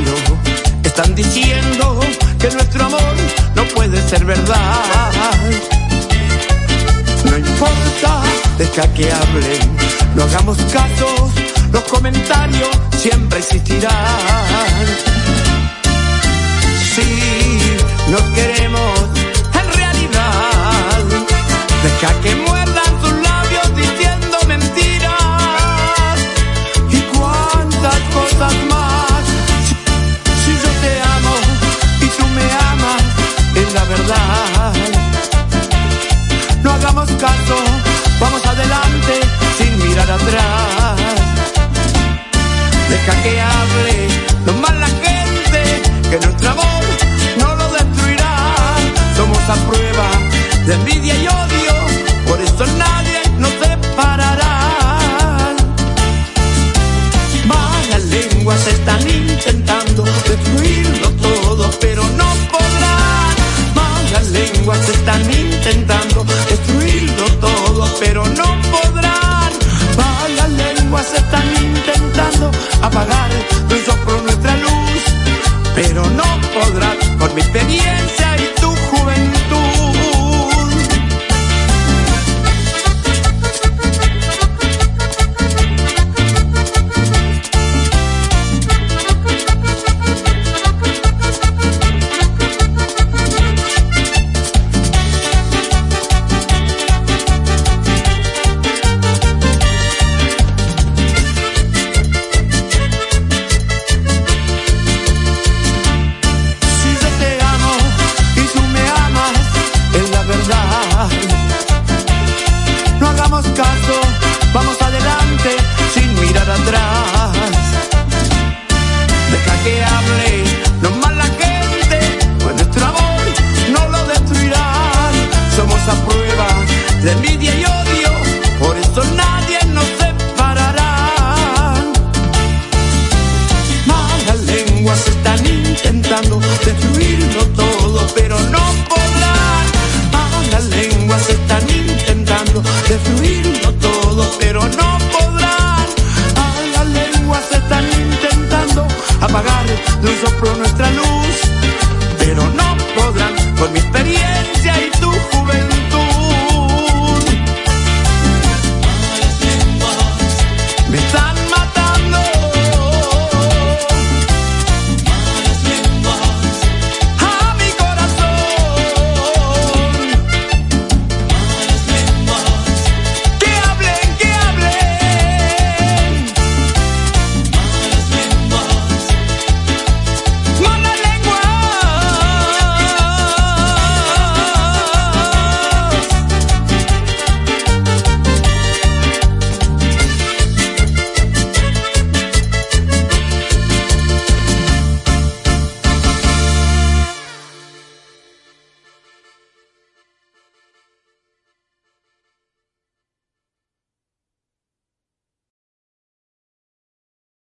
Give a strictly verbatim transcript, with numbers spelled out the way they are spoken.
radio están diciendo que nuestro amor no puede ser verdad. No importa, deja que hablen, no hagamos caso, los comentarios siempre existirán. Sí, nos queremos en realidad, deja que muerdan sus labios diciendo mentiras y cuántas cosas más. Si yo te amo y tú me amas, es la verdad. No hagamos caso, vamos adelante sin mirar atrás. Deja que hable lo mal la gente, que nuestro amor no lo destruirá. Somos a prueba de envidia y odio, por eso nadie nos separará. Malas lenguas están intentando destruirlo todo, pero no podrán. Malas lenguas están intentando destruirlo todo, pero no podrán. Malas lenguas están intentando apagar de un soplo nuestra luz, pero no podrán por mi experiencia y tu juventud. No hagamos caso, vamos adelante sin mirar atrás. Deja que hable no mal la gente, pues nuestro amor no lo destruirá. Somos a prueba de envidia y odio, por eso nadie nos separará. Malas lenguas están intentando destruirlo todo, pero no podrán. Malas lenguas están intentando destruirlo todo, pero no podrán. Malas lenguas están intentando apagar de un soplo nuestra luz, pero no podrán. Por mi experiencia